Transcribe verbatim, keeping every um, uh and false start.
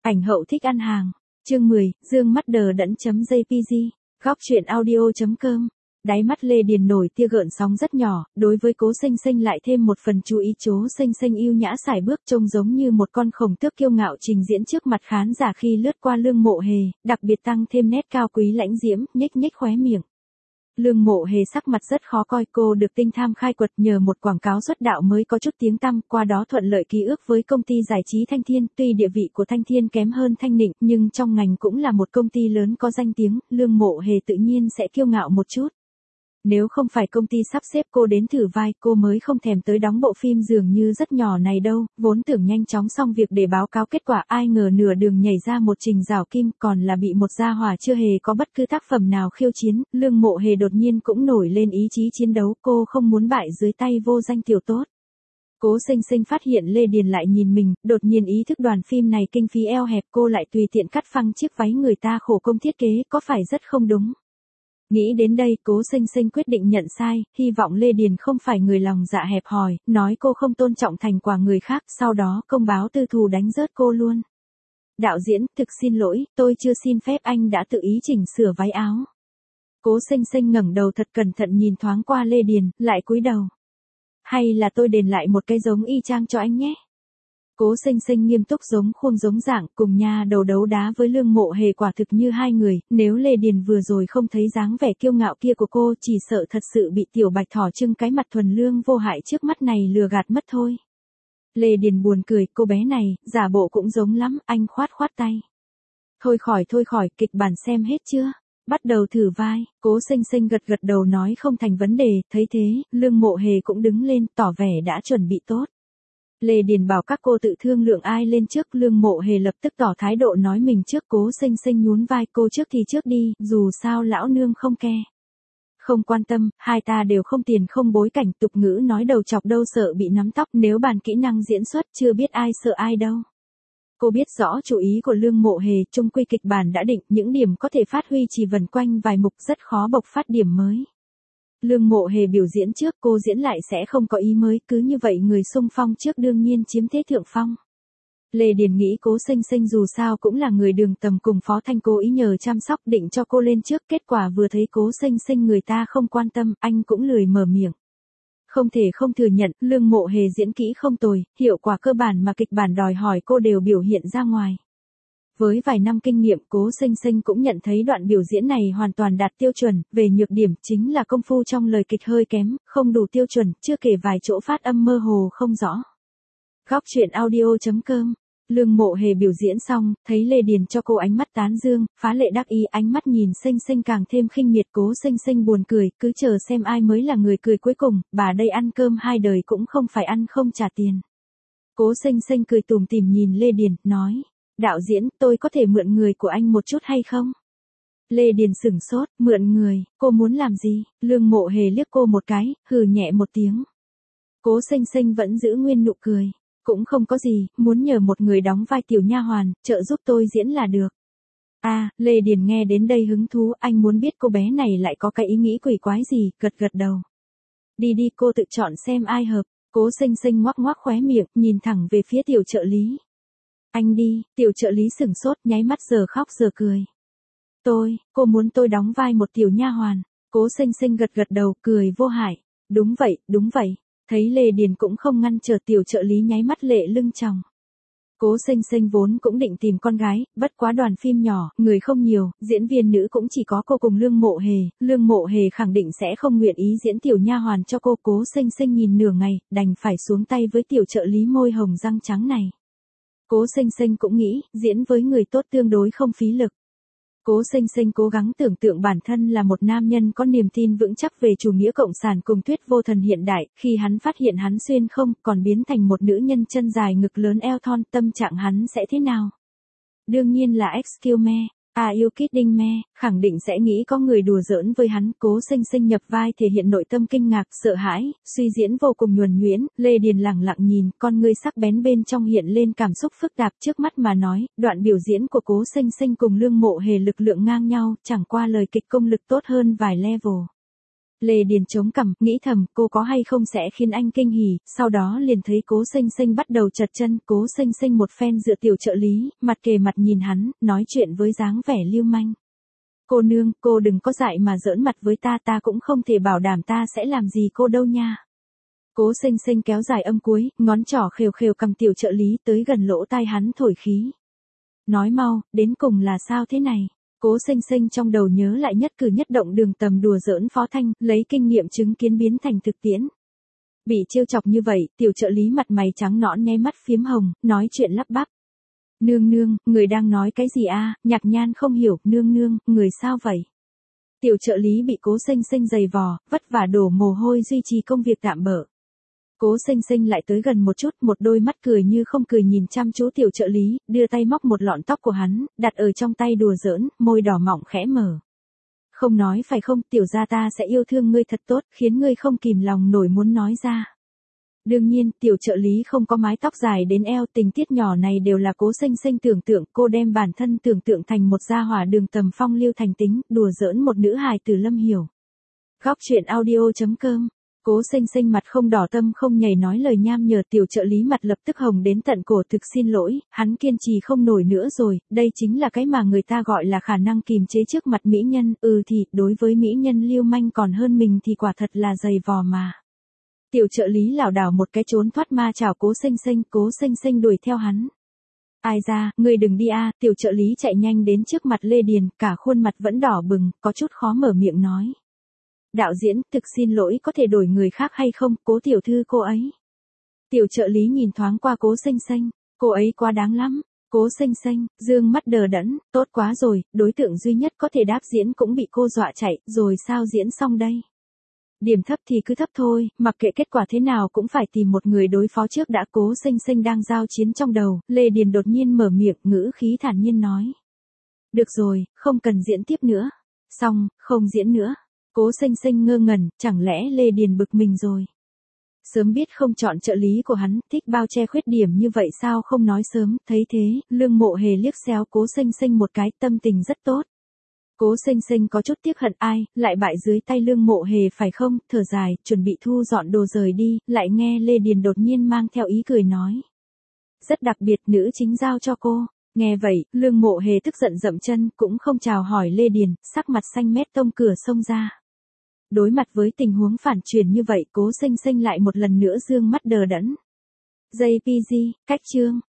Ảnh hậu thích ăn hàng. Chương mười, dương mắt đờ đẫn.jpg. Góc truyện audio.com. Đáy mắt Lê Điền nổi tia gợn sóng rất nhỏ, đối với Cố Xanh Xanh lại thêm một phần chú ý. Cố Xanh Xanh yêu nhã sải bước trông giống như một con khổng tước kiêu ngạo trình diễn trước mặt khán giả khi lướt qua Lương Mộ Hề, đặc biệt tăng thêm nét cao quý lãnh diễm, nhếch nhếch khóe miệng. Lương Mộ Hề sắc mặt rất khó coi, cô được Tinh Tham khai quật nhờ một quảng cáo xuất đạo mới có chút tiếng tăm, qua đó thuận lợi ký ức với công ty giải trí Thanh Thiên. Tuy địa vị của Thanh Thiên kém hơn Thanh Nịnh, nhưng trong ngành cũng là một công ty lớn có danh tiếng, Lương Mộ Hề tự nhiên sẽ kiêu ngạo một chút. Nếu không phải công ty sắp xếp cô đến thử vai, cô mới không thèm tới đóng bộ phim dường như rất nhỏ này đâu, vốn tưởng nhanh chóng xong việc để báo cáo kết quả, ai ngờ nửa đường nhảy ra một Trình Giảo Kim, còn là bị một gia hỏa chưa hề có bất cứ tác phẩm nào khiêu chiến. Lương Mộ Hề đột nhiên cũng nổi lên ý chí chiến đấu, cô không muốn bại dưới tay vô danh tiểu tốt. Cố Xanh Xanh phát hiện Lê Điền lại nhìn mình, đột nhiên ý thức đoàn phim này kinh phí eo hẹp, cô lại tùy tiện cắt phăng chiếc váy người ta khổ công thiết kế, có phải rất không đúng. Nghĩ đến đây, Cố Xanh Xanh quyết định nhận sai, hy vọng Lê Điền không phải người lòng dạ hẹp hòi, nói cô không tôn trọng thành quả người khác, sau đó công báo tư thù đánh rớt cô luôn. Đạo diễn, thực xin lỗi, tôi chưa xin phép anh đã tự ý chỉnh sửa váy áo. Cố Xanh Xanh ngẩng đầu thật cẩn thận nhìn thoáng qua Lê Điền, lại cúi đầu. Hay là tôi đền lại một cái giống y chang cho anh nhé. Cố Xanh Xanh nghiêm túc giống khuôn giống dạng, cùng nha đầu đấu đá với Lương Mộ Hề quả thực như hai người, nếu Lê Điền vừa rồi không thấy dáng vẻ kiêu ngạo kia của cô, chỉ sợ thật sự bị tiểu bạch thỏ trưng cái mặt thuần lương vô hại trước mắt này lừa gạt mất thôi. Lê Điền buồn cười, cô bé này, giả bộ cũng giống lắm, anh khoát khoát tay. Thôi khỏi thôi khỏi, kịch bản xem hết chưa? Bắt đầu thử vai. Cố Xanh Xanh gật gật đầu nói không thành vấn đề, thấy thế, Lương Mộ Hề cũng đứng lên, tỏ vẻ đã chuẩn bị tốt. Lê Điền bảo các cô tự thương lượng ai lên trước, Lương Mộ Hề lập tức tỏ thái độ nói mình trước. Cố Xanh Xanh nhún vai, cô trước thì trước đi, dù sao lão nương không ke. Không quan tâm, hai ta đều không tiền không bối cảnh, tục ngữ nói đầu chọc đâu sợ bị nắm tóc, nếu bàn kỹ năng diễn xuất chưa biết ai sợ ai đâu. Cô biết rõ chủ ý của Lương Mộ Hề, chung quy kịch bản đã định, những điểm có thể phát huy chỉ vần quanh vài mục, rất khó bộc phát điểm mới. Lương Mộ Hề biểu diễn trước, cô diễn lại sẽ không có ý mới, cứ như vậy người xung phong trước đương nhiên chiếm thế thượng phong. Lê Điền nghĩ Cố Xanh Xanh dù sao cũng là người đường tầm cùng Phó Thanh cố ý nhờ chăm sóc định cho cô lên trước, kết quả vừa thấy Cố Xanh Xanh người ta không quan tâm, anh cũng lười mở miệng. Không thể không thừa nhận, Lương Mộ Hề diễn kỹ không tồi, hiệu quả cơ bản mà kịch bản đòi hỏi cô đều biểu hiện ra ngoài. Với vài năm kinh nghiệm, Cố Xanh Xanh cũng nhận thấy đoạn biểu diễn này hoàn toàn đạt tiêu chuẩn, về nhược điểm chính là công phu trong lời kịch hơi kém, không đủ tiêu chuẩn, chưa kể vài chỗ phát âm mơ hồ không rõ. Góc truyện audio.com. Lương Mộ Hề biểu diễn xong, thấy Lê Điền cho cô ánh mắt tán dương, phá lệ đắc ý, ánh mắt nhìn Xanh Xanh càng thêm khinh miệt. Cố Xanh Xanh buồn cười, cứ chờ xem ai mới là người cười cuối cùng, bà đây ăn cơm hai đời cũng không phải ăn không trả tiền. Cố Xanh Xanh cười tủm tỉm nhìn Lê Điền, nói. Đạo diễn, tôi có thể mượn người của anh một chút hay không? Lê Điền sửng sốt, mượn người, cô muốn làm gì? Lương Mộ Hề liếc cô một cái, hừ nhẹ một tiếng. Cố Xanh Xanh vẫn giữ nguyên nụ cười. Cũng không có gì, muốn nhờ một người đóng vai tiểu nha hoàn, trợ giúp tôi diễn là được. À, Lê Điền nghe đến đây hứng thú, anh muốn biết cô bé này lại có cái ý nghĩ quỷ quái gì, gật gật đầu. Đi đi, cô tự chọn xem ai hợp. Cố Xanh Xanh ngoác ngoác khóe miệng, nhìn thẳng về phía tiểu trợ lý. Anh đi, tiểu trợ lý sửng sốt, nháy mắt giờ khóc giờ cười. Tôi, cô muốn tôi đóng vai một tiểu nha hoàn. Cố Xanh Xanh gật gật đầu, cười vô hại. Đúng vậy, đúng vậy. Thấy Lê Điền cũng không ngăn trở, tiểu trợ lý nháy mắt lệ lưng tròng. Cố Xanh Xanh vốn cũng định tìm con gái, bất quá đoàn phim nhỏ, người không nhiều, diễn viên nữ cũng chỉ có cô cùng Lương Mộ Hề, Lương Mộ Hề khẳng định sẽ không nguyện ý diễn tiểu nha hoàn cho cô. Cố Xanh Xanh nhìn nửa ngày, đành phải xuống tay với tiểu trợ lý môi hồng răng trắng này. Cố Xanh Xanh cũng nghĩ, diễn với người tốt tương đối không phí lực. Cố Xanh Xanh cố gắng tưởng tượng bản thân là một nam nhân có niềm tin vững chắc về chủ nghĩa cộng sản cùng Tuyết Vô Thần hiện đại, khi hắn phát hiện hắn xuyên không, còn biến thành một nữ nhân chân dài ngực lớn eo thon, tâm trạng hắn sẽ thế nào? Đương nhiên là excuse me, are you kidding me, khẳng định sẽ nghĩ có người đùa giỡn với hắn. Cố Xanh Xanh nhập vai thể hiện nội tâm kinh ngạc, sợ hãi, suy diễn vô cùng nhuần nhuyễn. Lê Điền lẳng lặng nhìn, con ngươi sắc bén bên trong hiện lên cảm xúc phức tạp. Trước mắt mà nói, đoạn biểu diễn của Cố Xanh Xanh cùng Lương Mộ Hề lực lượng ngang nhau, chẳng qua lời kịch công lực tốt hơn vài level. Lê Điền chống cằm, nghĩ thầm, cô có hay không sẽ khiến anh kinh hỉ, sau đó liền thấy Cố Sinh Sinh bắt đầu trật chân, Cố Sinh Sinh một phen dựa tiểu trợ lý, mặt kề mặt nhìn hắn, nói chuyện với dáng vẻ lưu manh. Cô nương, cô đừng có dại mà giỡn mặt với ta, ta cũng không thể bảo đảm ta sẽ làm gì cô đâu nha. Cố Sinh Sinh kéo dài âm cuối, ngón trỏ khều khều cầm tiểu trợ lý tới gần lỗ tai hắn thổi khí. Nói mau, đến cùng là sao thế này? Cố Sinh Sinh trong đầu nhớ lại nhất cử nhất động Đường Tầm đùa giỡn Phó Thanh, lấy kinh nghiệm chứng kiến biến thành thực tiễn. Bị trêu chọc như vậy, tiểu trợ lý mặt mày trắng nõn nhe mắt phiếm hồng, nói chuyện lắp bắp. Nương nương, người đang nói cái gì a? Nhạc Nhan không hiểu, nương nương, người sao vậy? Tiểu trợ lý bị Cố Sinh Sinh giày vò, vất vả đổ mồ hôi duy trì công việc tạm bợ. Cố Sinh Sinh lại tới gần một chút, một đôi mắt cười như không cười nhìn chăm chú tiểu trợ lý, đưa tay móc một lọn tóc của hắn, đặt ở trong tay đùa giỡn, môi đỏ mọng khẽ mở. Không nói phải không, tiểu gia ta sẽ yêu thương ngươi thật tốt, khiến ngươi không kìm lòng nổi muốn nói ra. Đương nhiên, tiểu trợ lý không có mái tóc dài đến eo, tình tiết nhỏ này đều là Cố Sinh Sinh tưởng tượng, cô đem bản thân tưởng tượng thành một gia hỏa Đường Tầm phong lưu thành tính, đùa giỡn một nữ hài từ Lâm Hiểu. Góc truyện audio chấm com. Cố Sinh Sinh mặt không đỏ tâm không nhảy nói lời nham nhở, tiểu trợ lý mặt lập tức hồng đến tận cổ, thực xin lỗi, hắn kiên trì không nổi nữa rồi, đây chính là cái mà người ta gọi là khả năng kìm chế trước mặt mỹ nhân, ừ thì, đối với mỹ nhân lưu manh còn hơn mình thì quả thật là dày vò mà. Tiểu trợ lý lảo đảo một cái trốn thoát ma chảo Cố Sinh Sinh, Cố Sinh Sinh đuổi theo hắn. Ai ra, ngươi đừng đi a, tiểu trợ lý chạy nhanh đến trước mặt Lê Điền, cả khuôn mặt vẫn đỏ bừng, có chút khó mở miệng nói. Đạo diễn, thực xin lỗi, có thể đổi người khác hay không, Cố tiểu thư cô ấy. Tiểu trợ lý nhìn thoáng qua Cố Sinh Sinh, cô ấy quá đáng lắm. Cố Sinh Sinh, dương mắt đờ đẫn, tốt quá rồi, đối tượng duy nhất có thể đáp diễn cũng bị cô dọa chạy, rồi sao diễn xong đây? Điểm thấp thì cứ thấp thôi, mặc kệ kết quả thế nào cũng phải tìm một người đối phó trước đã. Cố Sinh Sinh đang giao chiến trong đầu, Lê Điền đột nhiên mở miệng, ngữ khí thản nhiên nói. Được rồi, không cần diễn tiếp nữa. Xong, không diễn nữa. Cố Sinh Sinh ngơ ngẩn, chẳng lẽ Lê Điền bực mình rồi? Sớm biết không chọn trợ lý của hắn, thích bao che khuyết điểm như vậy sao không nói sớm, thấy thế, Lương Mộ Hề liếc xéo Cố Sinh Sinh một cái, tâm tình rất tốt. Cố Sinh Sinh có chút tiếc hận ai, lại bại dưới tay Lương Mộ Hề phải không, thở dài, chuẩn bị thu dọn đồ rời đi, lại nghe Lê Điền đột nhiên mang theo ý cười nói. Rất đặc biệt, nữ chính giao cho cô. Nghe vậy, Lương Mộ Hề tức giận dậm chân, cũng không chào hỏi Lê Điền, sắc mặt xanh mét tông cửa xông ra. Đối mặt với tình huống phản truyền như vậy, Cố Sinh Sinh lại một lần nữa dương mắt đờ đẫn. gi pê giê, cách chương.